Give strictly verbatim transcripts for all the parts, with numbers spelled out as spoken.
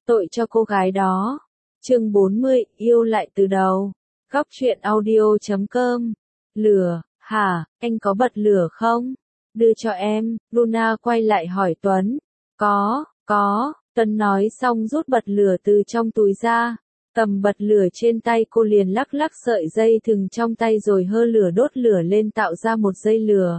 Tội cho cô gái đó. Chương bốn mươi, yêu lại từ đầu. Góc truyện audio chấm com. Lửa, hả, anh có bật lửa không? Đưa cho em, Luna quay lại hỏi Tuấn. Có, có, Tuấn nói xong rút bật lửa từ trong túi ra. Cầm bật lửa trên tay cô liền lắc lắc sợi dây thừng trong tay rồi hơ lửa đốt lửa lên tạo ra một dây lửa.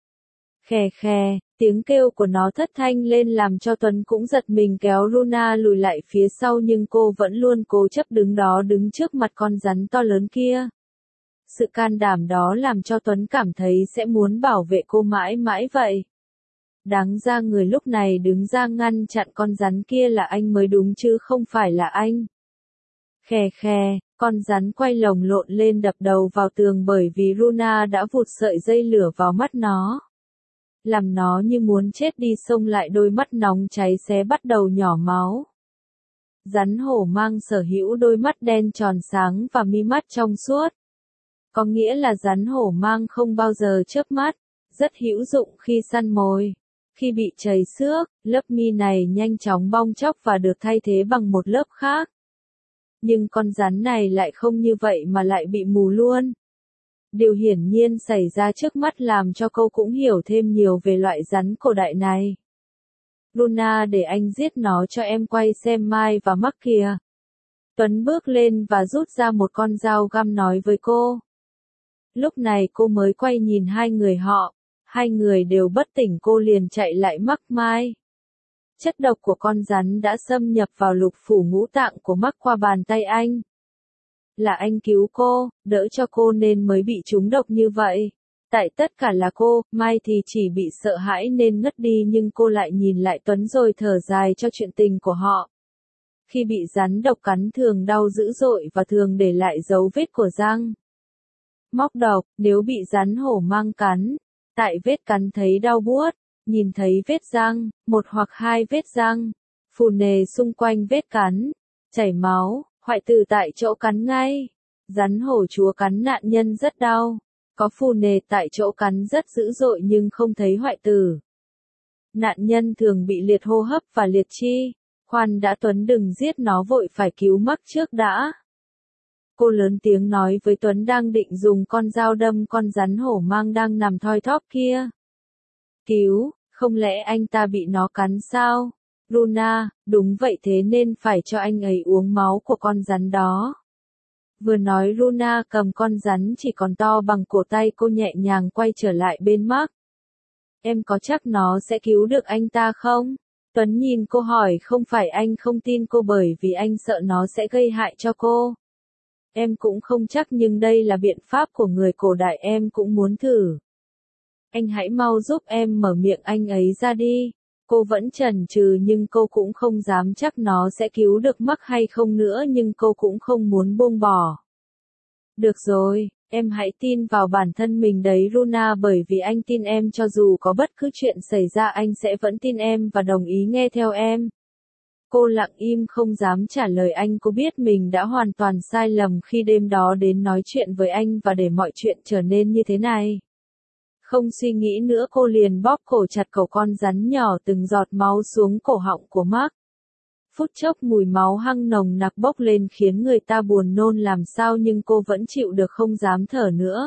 Khè khè, tiếng kêu của nó thất thanh lên làm cho Tuấn cũng giật mình kéo Luna lùi lại phía sau nhưng cô vẫn luôn cố chấp đứng đó đứng trước mặt con rắn to lớn kia. Sự can đảm đó làm cho Tuấn cảm thấy sẽ muốn bảo vệ cô mãi mãi vậy. Đáng ra người lúc này đứng ra ngăn chặn con rắn kia là anh mới đúng chứ không phải là anh. Khè khè, con rắn quay lồng lộn lên đập đầu vào tường bởi vì Luna đã vụt sợi dây lửa vào mắt nó. Làm nó như muốn chết đi xông lại đôi mắt nóng cháy xé bắt đầu nhỏ máu. Rắn hổ mang sở hữu đôi mắt đen tròn sáng và mi mắt trong suốt. Có nghĩa là rắn hổ mang không bao giờ chớp mắt, rất hữu dụng khi săn mồi. Khi bị trầy xước, lớp mi này nhanh chóng bong tróc và được thay thế bằng một lớp khác. Nhưng con rắn này lại không như vậy mà lại bị mù luôn. Điều hiển nhiên xảy ra trước mắt làm cho cô cũng hiểu thêm nhiều về loại rắn cổ đại này. Luna, để anh giết nó cho em quay xem Mai và Mắc kìa. Tuấn bước lên và rút ra một con dao găm nói với cô. Lúc này cô mới quay nhìn hai người họ, hai người đều bất tỉnh cô liền chạy lại Mắc Mai. Chất độc của con rắn đã xâm nhập vào lục phủ ngũ tạng của Mắc qua bàn tay anh. Là anh cứu cô, đỡ cho cô nên mới bị trúng độc như vậy. Tại tất cả là cô, Mai thì chỉ bị sợ hãi nên ngất đi nhưng cô lại nhìn lại Tuấn rồi thở dài cho chuyện tình của họ. Khi bị rắn độc cắn thường đau dữ dội và thường để lại dấu vết của răng. Móc độc, nếu bị rắn hổ mang cắn, tại vết cắn thấy đau buốt, nhìn thấy vết răng, một hoặc hai vết răng, phù nề xung quanh vết cắn, chảy máu. Hoại tử tại chỗ cắn ngay. Rắn hổ chúa cắn nạn nhân rất đau. Có phù nề tại chỗ cắn rất dữ dội nhưng không thấy hoại tử. Nạn nhân thường bị liệt hô hấp và liệt chi. Khoan đã, Tuấn đừng giết nó, vội phải cứu Mắc trước đã. Cô lớn tiếng nói với Tuấn đang định dùng con dao đâm con rắn hổ mang đang nằm thoi thóp kia. Cứu, không lẽ anh ta bị nó cắn sao? Luna, đúng vậy, thế nên phải cho anh ấy uống máu của con rắn đó. Vừa nói Luna cầm con rắn chỉ còn to bằng cổ tay cô nhẹ nhàng quay trở lại bên Mắc. Em có chắc nó sẽ cứu được anh ta không? Tuấn nhìn cô hỏi, không phải anh không tin cô bởi vì anh sợ nó sẽ gây hại cho cô. Em cũng không chắc nhưng đây là biện pháp của người cổ đại, em cũng muốn thử. Anh hãy mau giúp em mở miệng anh ấy ra đi. Cô vẫn chần chừ nhưng cô cũng không dám chắc nó sẽ cứu được Mắc hay không nữa nhưng cô cũng không muốn buông bỏ. Được rồi, em hãy tin vào bản thân mình đấy Luna, bởi vì anh tin em cho dù có bất cứ chuyện xảy ra anh sẽ vẫn tin em và đồng ý nghe theo em. Cô lặng im không dám trả lời anh, cô biết mình đã hoàn toàn sai lầm khi đêm đó đến nói chuyện với anh và để mọi chuyện trở nên như thế này. Không suy nghĩ nữa cô liền bóp cổ chặt cổ con rắn nhỏ, từng giọt máu xuống cổ họng của Mắc. Phút chốc mùi máu hăng nồng nặc bốc lên khiến người ta buồn nôn làm sao nhưng cô vẫn chịu được, không dám thở nữa.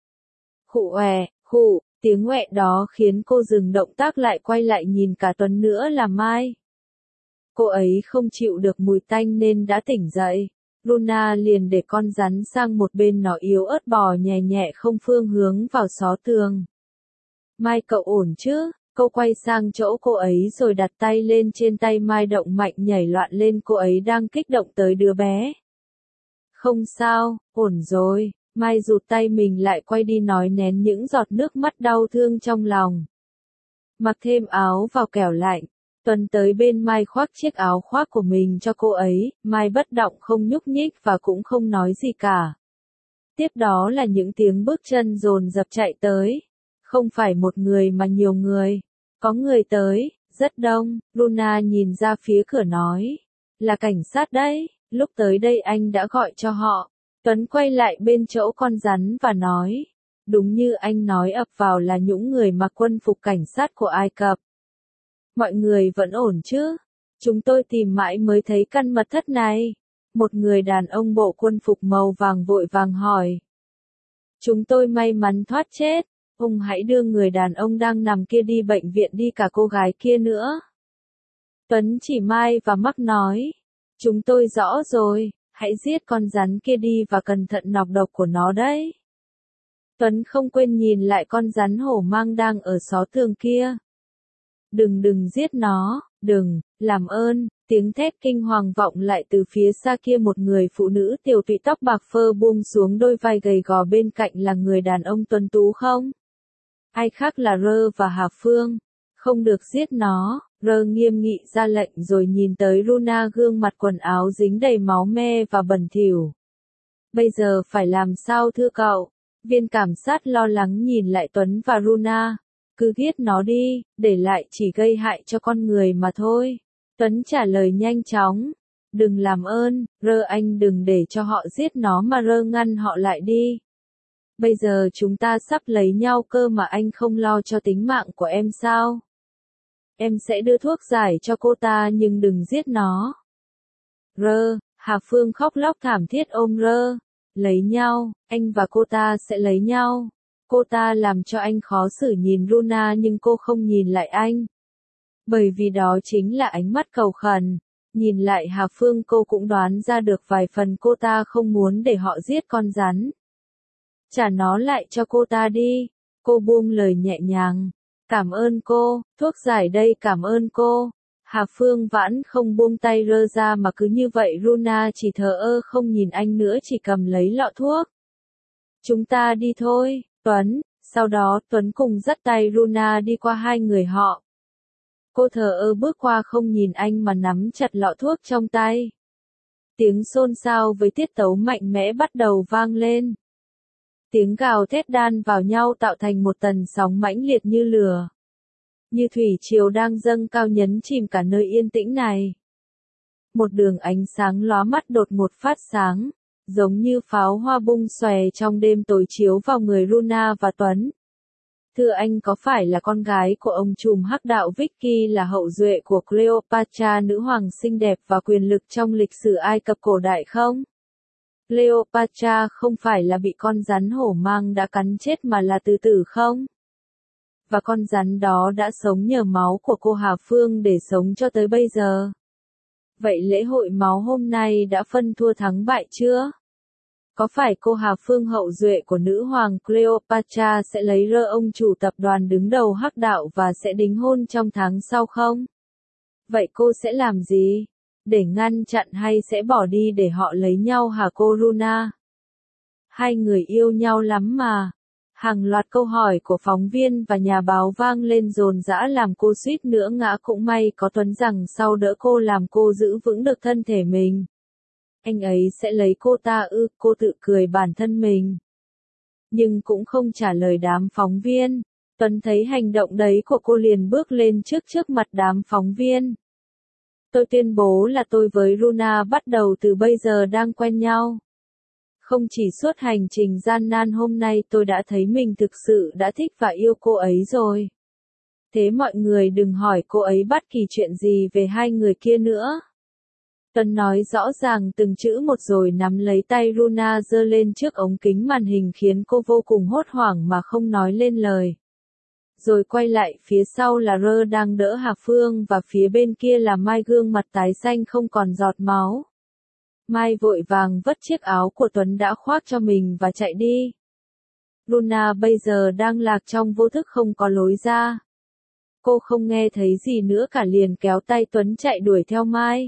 Khụ òe, khụ, tiếng oẹ đó khiến cô dừng động tác lại quay lại nhìn cả Tuấn nữa là Mai. Cô ấy không chịu được mùi tanh nên đã tỉnh dậy. Luna liền để con rắn sang một bên, nó yếu ớt bò nhẹ nhẹ không phương hướng vào xó tường. Mai, cậu ổn chứ? Cô quay sang chỗ cô ấy rồi đặt tay lên trên tay Mai, động mạnh nhảy loạn lên, cô ấy đang kích động tới đứa bé. Không sao, ổn rồi. Mai rụt tay mình lại quay đi nói nén những giọt nước mắt đau thương trong lòng. Mặc thêm áo vào kẻo lạnh. Tuấn tới bên Mai khoác chiếc áo khoác của mình cho cô ấy, Mai bất động không nhúc nhích và cũng không nói gì cả. Tiếp đó là những tiếng bước chân dồn dập chạy tới. Không phải một người mà nhiều người. Có người tới, rất đông. Luna nhìn ra phía cửa nói. Là cảnh sát đấy, lúc tới đây anh đã gọi cho họ. Tuấn quay lại bên chỗ con rắn và nói. Đúng như anh nói, ập vào là những người mặc quân phục cảnh sát của Ai Cập. Mọi người vẫn ổn chứ? Chúng tôi tìm mãi mới thấy căn mật thất này. Một người đàn ông bộ quân phục màu vàng vội vàng hỏi. Chúng tôi may mắn thoát chết. Ông hãy đưa người đàn ông đang nằm kia đi bệnh viện đi cả cô gái kia nữa. Tuấn chỉ Mai và Mắc nói. Chúng tôi rõ rồi, hãy giết con rắn kia đi và cẩn thận nọc độc của nó đấy. Tuấn không quên nhìn lại con rắn hổ mang đang ở xó tường kia. Đừng đừng giết nó, đừng, làm ơn, tiếng thét kinh hoàng vọng lại từ phía xa kia. Một người phụ nữ tiểu tụy tóc bạc phơ buông xuống đôi vai gầy gò bên cạnh là người đàn ông tuấn tú không? Ai khác là Rơ và Hà Phương. Không được giết nó, Rơ nghiêm nghị ra lệnh rồi nhìn tới Runa gương mặt quần áo dính đầy máu me và bẩn thỉu. Bây giờ phải làm sao thưa cậu? Viên cảm sát lo lắng nhìn lại Tuấn và Runa. Cứ giết nó đi, để lại chỉ gây hại cho con người mà thôi. Tuấn trả lời nhanh chóng. Đừng làm ơn, Rơ anh đừng để cho họ giết nó mà Rơ ngăn họ lại đi. Bây giờ chúng ta sắp lấy nhau cơ mà anh không lo cho tính mạng của em sao? Em sẽ đưa thuốc giải cho cô ta nhưng đừng giết nó. Rơ, Hà Phương khóc lóc thảm thiết ôm Rơ. Lấy nhau, anh và cô ta sẽ lấy nhau. Cô ta làm cho anh khó xử nhìn Runa nhưng cô không nhìn lại anh. Bởi vì đó chính là ánh mắt cầu khẩn. Nhìn lại Hà Phương cô cũng đoán ra được vài phần cô ta không muốn để họ giết con rắn. Trả nó lại cho cô ta đi. Cô buông lời nhẹ nhàng. Cảm ơn cô, thuốc giải đây cảm ơn cô. Hà Phương vẫn không buông tay Rơ ra mà cứ như vậy Runa chỉ thờ ơ không nhìn anh nữa chỉ cầm lấy lọ thuốc. Chúng ta đi thôi, Tuấn. Sau đó Tuấn cùng dắt tay Runa đi qua hai người họ. Cô thờ ơ bước qua không nhìn anh mà nắm chặt lọ thuốc trong tay. Tiếng xôn xao với tiết tấu mạnh mẽ bắt đầu vang lên. Tiếng gào thét đan vào nhau tạo thành một tần sóng mãnh liệt như lửa. Như thủy triều đang dâng cao nhấn chìm cả nơi yên tĩnh này. Một đường ánh sáng lóa mắt đột ngột phát sáng, giống như pháo hoa bung xòe trong đêm tối chiếu vào người Runa và Tuấn. Thưa anh có phải là con gái của ông trùm hắc đạo Vicky là hậu duệ của Cleopatra nữ hoàng xinh đẹp và quyền lực trong lịch sử Ai Cập cổ đại không? Cleopatra không phải là bị con rắn hổ mang đã cắn chết mà là tự tử không? Và con rắn đó đã sống nhờ máu của cô Hà Phương để sống cho tới bây giờ. Vậy lễ hội máu hôm nay đã phân thua thắng bại chưa? Có phải cô Hà Phương hậu duệ của nữ hoàng Cleopatra sẽ lấy Rơ ông chủ tập đoàn đứng đầu hắc đạo và sẽ đính hôn trong tháng sau không? Vậy cô sẽ làm gì? Để ngăn chặn hay sẽ bỏ đi để họ lấy nhau hả cô Runa? Hai người yêu nhau lắm mà. Hàng loạt câu hỏi của phóng viên và nhà báo vang lên dồn dã làm cô suýt nữa ngã cũng may có Tuấn rằng sau đỡ cô làm cô giữ vững được thân thể mình. Anh ấy sẽ lấy cô ta ư, cô tự cười bản thân mình. Nhưng cũng không trả lời đám phóng viên. Tuấn thấy hành động đấy của cô liền bước lên trước trước mặt đám phóng viên. Tôi tuyên bố là tôi với Runa bắt đầu từ bây giờ đang quen nhau. Không chỉ suốt hành trình gian nan hôm nay tôi đã thấy mình thực sự đã thích và yêu cô ấy rồi. Thế mọi người đừng hỏi cô ấy bất kỳ chuyện gì về hai người kia nữa. Tuấn nói rõ ràng từng chữ một rồi nắm lấy tay Runa giơ lên trước ống kính màn hình khiến cô vô cùng hốt hoảng mà không nói lên lời. Rồi quay lại phía sau là Rơ đang đỡ Hà Phương và phía bên kia là Mai gương mặt tái xanh không còn giọt máu. Mai vội vàng vất chiếc áo của Tuấn đã khoác cho mình và chạy đi. Runa bây giờ đang lạc trong vô thức không có lối ra. Cô không nghe thấy gì nữa cả liền kéo tay Tuấn chạy đuổi theo Mai.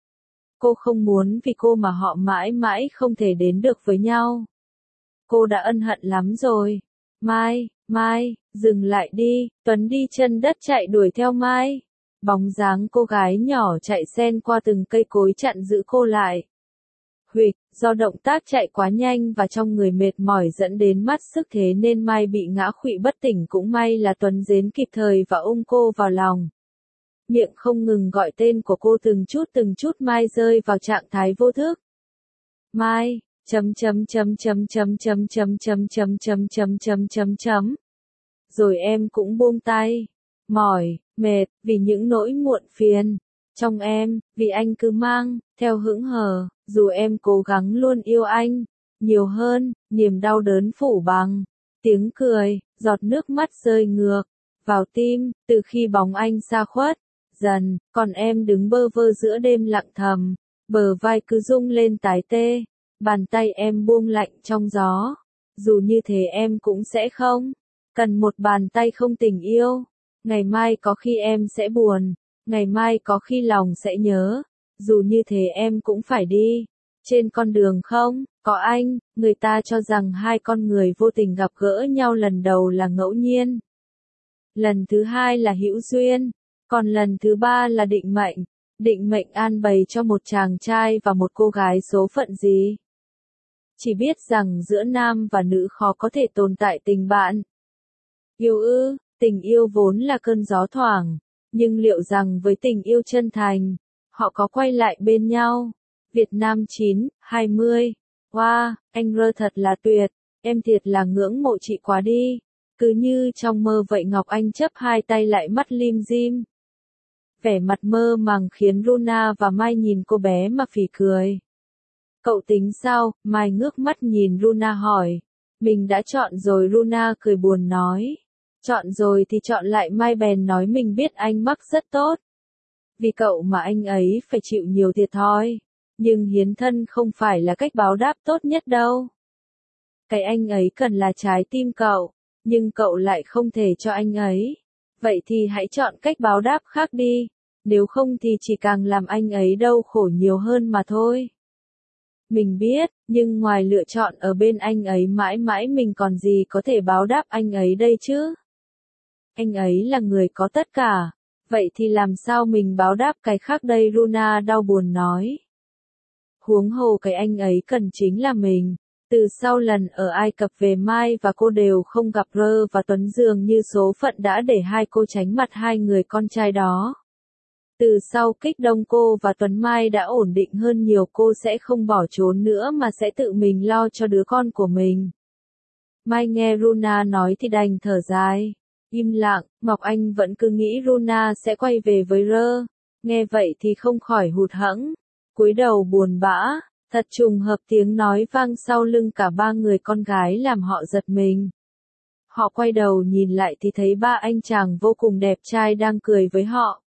Cô không muốn vì cô mà họ mãi mãi không thể đến được với nhau. Cô đã ân hận lắm rồi. Mai, Mai, dừng lại đi, Tuấn đi chân đất chạy đuổi theo Mai. Bóng dáng cô gái nhỏ chạy xen qua từng cây cối chặn giữ cô lại. Huỵch, do động tác chạy quá nhanh và trong người mệt mỏi dẫn đến mất sức thế nên Mai bị ngã khuỵu bất tỉnh cũng may là Tuấn đến kịp thời và ôm cô vào lòng. Miệng không ngừng gọi tên của cô từng chút từng chút Mai rơi vào trạng thái vô thức. Mai, chấm chấm chấm chấm chấm chấm chấm chấm chấm chấm chấm chấm chấm chấm. Rồi em cũng buông tay, mỏi, mệt vì những nỗi muộn phiền. trong em, vì anh cứ mang, theo hững hờ, dù em cố gắng luôn yêu anh, nhiều hơn, niềm đau đớn phủ bằng, tiếng cười, giọt nước mắt rơi ngược, vào tim, từ khi bóng anh xa khuất, dần, còn em đứng bơ vơ giữa đêm lặng thầm, bờ vai cứ rung lên tái tê, bàn tay em buông lạnh trong gió, dù như thế em cũng sẽ không, cần một bàn tay không tình yêu, ngày mai có khi em sẽ buồn, ngày mai có khi lòng sẽ nhớ, dù như thế em cũng phải đi, trên con đường không, có anh, người ta cho rằng hai con người vô tình gặp gỡ nhau lần đầu là ngẫu nhiên. Lần thứ hai là hữu duyên, còn lần thứ ba là định mệnh, định mệnh an bày cho một chàng trai và một cô gái số phận gì. Chỉ biết rằng giữa nam và nữ khó có thể tồn tại tình bạn. Yêu ư, tình yêu vốn là cơn gió thoảng, nhưng liệu rằng với tình yêu chân thành, họ có quay lại bên nhau? Việt Nam chín, hai mươi. Wow, anh Rơ thật là tuyệt, em thiệt là ngưỡng mộ chị quá đi. Cứ như trong mơ vậy Ngọc Anh chớp hai tay lại mắt lim dim. Vẻ mặt mơ màng khiến Runa và Mai nhìn cô bé mà phì cười. Cậu tính sao? Mai ngước mắt nhìn Runa hỏi. Mình đã chọn rồi, Runa cười buồn nói. Chọn rồi thì chọn lại. Mai bèn nói mình biết anh mắc rất tốt. Vì cậu mà anh ấy phải chịu nhiều thiệt thòi. Nhưng hiến thân không phải là cách báo đáp tốt nhất đâu. Cái anh ấy cần là trái tim cậu, nhưng cậu lại không thể cho anh ấy. Vậy thì hãy chọn cách báo đáp khác đi, nếu không thì chỉ càng làm anh ấy đau khổ nhiều hơn mà thôi. Mình biết, nhưng ngoài lựa chọn ở bên anh ấy mãi mãi mình còn gì có thể báo đáp anh ấy đây chứ? Anh ấy là người có tất cả, vậy thì làm sao mình báo đáp cái khác đây? Runa đau buồn nói. Huống hồ cái anh ấy cần chính là mình. Từ sau lần ở Ai Cập về Mai và cô đều không gặp Rơ và Tuấn, dường như số phận đã để hai cô tránh mặt hai người con trai đó. Từ sau kích động cô và Tuấn, Mai đã ổn định hơn nhiều, cô sẽ không bỏ trốn nữa mà sẽ tự mình lo cho đứa con của mình. Mai nghe Runa nói thì đành thở dài, im lặng. Ngọc Anh vẫn cứ nghĩ Runa sẽ quay về với Rơ, nghe vậy thì không khỏi hụt hẫng, cúi đầu buồn bã. Thật trùng hợp tiếng nói vang sau lưng cả ba người con gái làm họ giật mình. Họ quay đầu nhìn lại thì thấy ba anh chàng vô cùng đẹp trai đang cười với họ.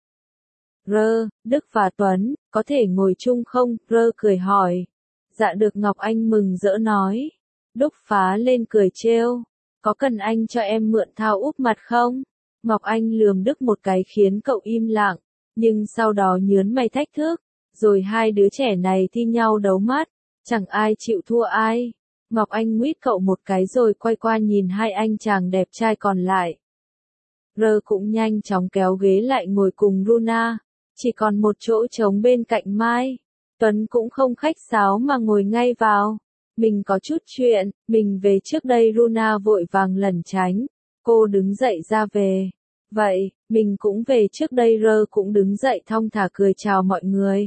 Rơ, Đức và Tuấn, có thể ngồi chung không? Rơ cười hỏi. Dạ được, Ngọc Anh mừng rỡ nói. Đúc phá lên cười trêu. Có cần anh cho em mượn thao úp mặt không? Ngọc Anh lườm Đức một cái khiến cậu im lặng, nhưng sau đó nhớn mày thách thức. Rồi hai đứa trẻ này thi nhau đấu mắt, chẳng ai chịu thua ai. Ngọc Anh nguyết cậu một cái rồi quay qua nhìn hai anh chàng đẹp trai còn lại. Rơ cũng nhanh chóng kéo ghế lại ngồi cùng Runa, chỉ còn một chỗ trống bên cạnh Mai. Tuấn cũng không khách sáo mà ngồi ngay vào. Mình có chút chuyện, mình về trước đây. Runa vội vàng lẩn tránh, cô đứng dậy ra về. Vậy, mình cũng về trước đây. Rơ cũng đứng dậy thong thả cười chào mọi người.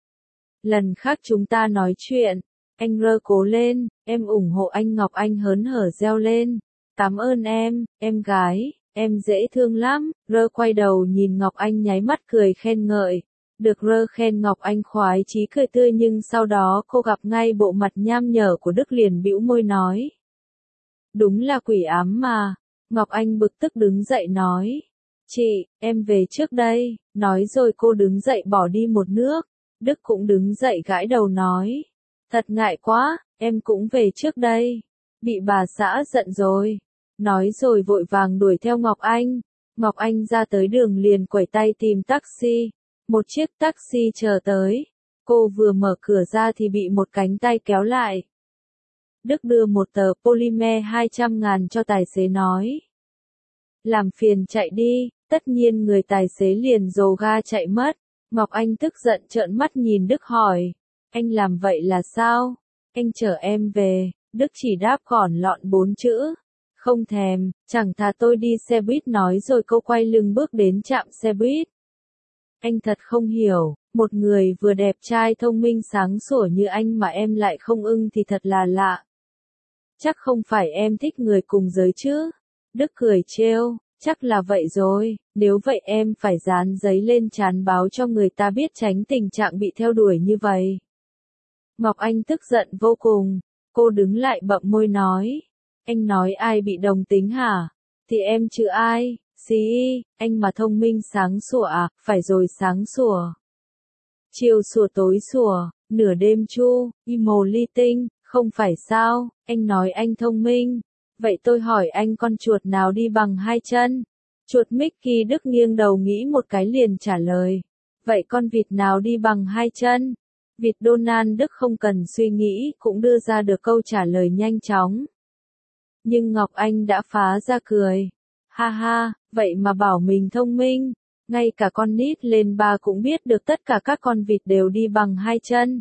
Lần khác chúng ta nói chuyện, anh Rơ cố lên, em ủng hộ anh. Ngọc Anh hớn hở reo lên. Cảm ơn em, em gái, em dễ thương lắm. Rơ quay đầu nhìn Ngọc Anh nháy mắt cười khen ngợi. Được Rơ khen Ngọc Anh khoái chí cười tươi, nhưng sau đó cô gặp ngay bộ mặt nham nhở của Đức liền bĩu môi nói. Đúng là quỷ ám mà. Ngọc Anh bực tức đứng dậy nói. Chị, em về trước đây. Nói rồi cô đứng dậy bỏ đi một nước. Đức cũng đứng dậy gãi đầu nói. Thật ngại quá, em cũng về trước đây. Bị bà xã giận rồi. Nói rồi vội vàng đuổi theo Ngọc Anh. Ngọc Anh ra tới đường liền quẩy tay tìm taxi. Một chiếc taxi chờ tới. Cô vừa mở cửa ra thì bị một cánh tay kéo lại. Đức đưa một tờ polymer hai trăm ngàn cho tài xế nói. Làm phiền chạy đi. Tất nhiên người tài xế liền dồ ga chạy mất. Ngọc Anh tức giận trợn mắt nhìn Đức hỏi. Anh làm vậy là sao? Anh chở em về. Đức chỉ đáp gọn lọn bốn chữ. Không thèm, chẳng thà tôi đi xe buýt. Nói rồi cô quay lưng bước đến trạm xe buýt. Anh thật không hiểu, một người vừa đẹp trai thông minh sáng sủa như anh mà em lại không ưng thì thật là lạ. Chắc không phải em thích người cùng giới chứ? Đức cười trêu, chắc là vậy rồi, Nếu vậy em phải dán giấy lên trán báo cho người ta biết tránh tình trạng bị theo đuổi như vậy. Ngọc Anh tức giận vô cùng, cô đứng lại bậm môi nói. Anh nói ai bị đồng tính hả? Thì em chứ ai, xí, anh mà thông minh sáng sủa à, phải rồi sáng sủa. Chiều sủa tối sủa, nửa đêm chu, y mồ ly tinh, không phải sao, anh nói anh thông minh. Vậy tôi hỏi anh con chuột nào đi bằng hai chân? Chuột Mickey Đức nghiêng đầu nghĩ một cái liền trả lời. Vậy con vịt nào đi bằng hai chân? Vịt Donald Đức không cần suy nghĩ cũng đưa ra được câu trả lời nhanh chóng. Nhưng Ngọc Anh đã phá ra cười. Ha ha, vậy mà bảo mình thông minh. Ngay cả con nít lên ba cũng biết được tất cả các con vịt đều đi bằng hai chân.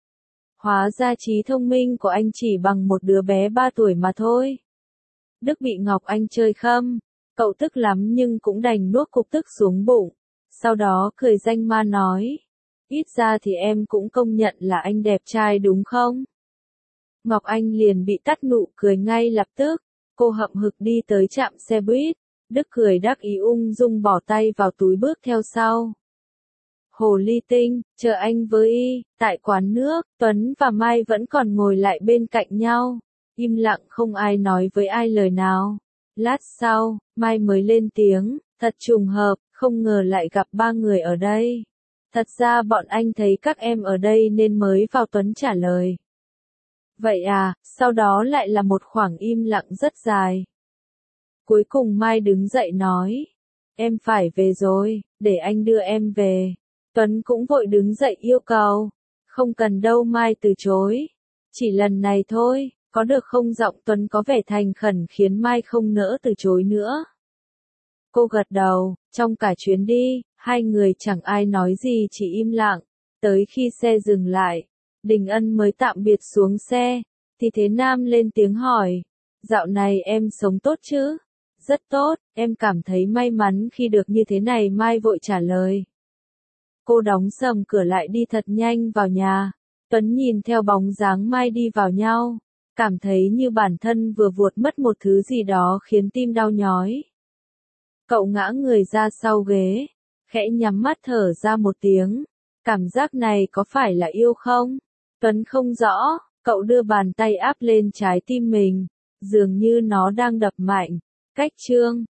Hóa ra trí thông minh của anh chỉ bằng một đứa bé ba tuổi mà thôi. Đức bị Ngọc Anh chơi khăm. Cậu tức lắm nhưng cũng đành nuốt cục tức xuống bụng. Sau đó cười danh ma nói. Ít ra thì em cũng công nhận là anh đẹp trai đúng không? Ngọc Anh liền bị tắt nụ cười ngay lập tức. Cô hậm hực đi tới trạm xe buýt. Đức cười đắc ý ung dung bỏ tay vào túi bước theo sau. Hồ ly tinh, chờ anh với y, tại quán nước, Tuấn và Mai vẫn còn ngồi lại bên cạnh nhau. Im lặng không ai nói với ai lời nào. Lát sau, Mai mới lên tiếng, thật trùng hợp, không ngờ lại gặp ba người ở đây. Thật ra bọn anh thấy các em ở đây nên mới vào. Tuấn trả lời. Vậy à, sau đó lại là một khoảng im lặng rất dài. Cuối cùng Mai đứng dậy nói, em phải về rồi, để anh đưa em về. Tuấn cũng vội đứng dậy yêu cầu, không cần đâu. Mai từ chối, chỉ lần này thôi, có được không? Giọng Tuấn có vẻ thành khẩn khiến Mai không nỡ từ chối nữa. Cô gật đầu, trong cả chuyến đi, hai người chẳng ai nói gì chỉ im lặng, tới khi xe dừng lại, Đình Ân mới tạm biệt xuống xe, thì Thế Nam lên tiếng hỏi, dạo này em sống tốt chứ? Rất tốt, em cảm thấy may mắn khi được như thế này. Mai vội trả lời. Cô đóng sầm cửa lại đi thật nhanh vào nhà. Tuấn nhìn theo bóng dáng Mai đi vào nhau, cảm thấy như bản thân vừa vuột mất một thứ gì đó khiến tim đau nhói. Cậu ngã người ra sau ghế, khẽ nhắm mắt thở ra một tiếng. Cảm giác này có phải là yêu không? Tuấn không rõ, cậu đưa bàn tay áp lên trái tim mình, dường như nó đang đập mạnh. Cách chương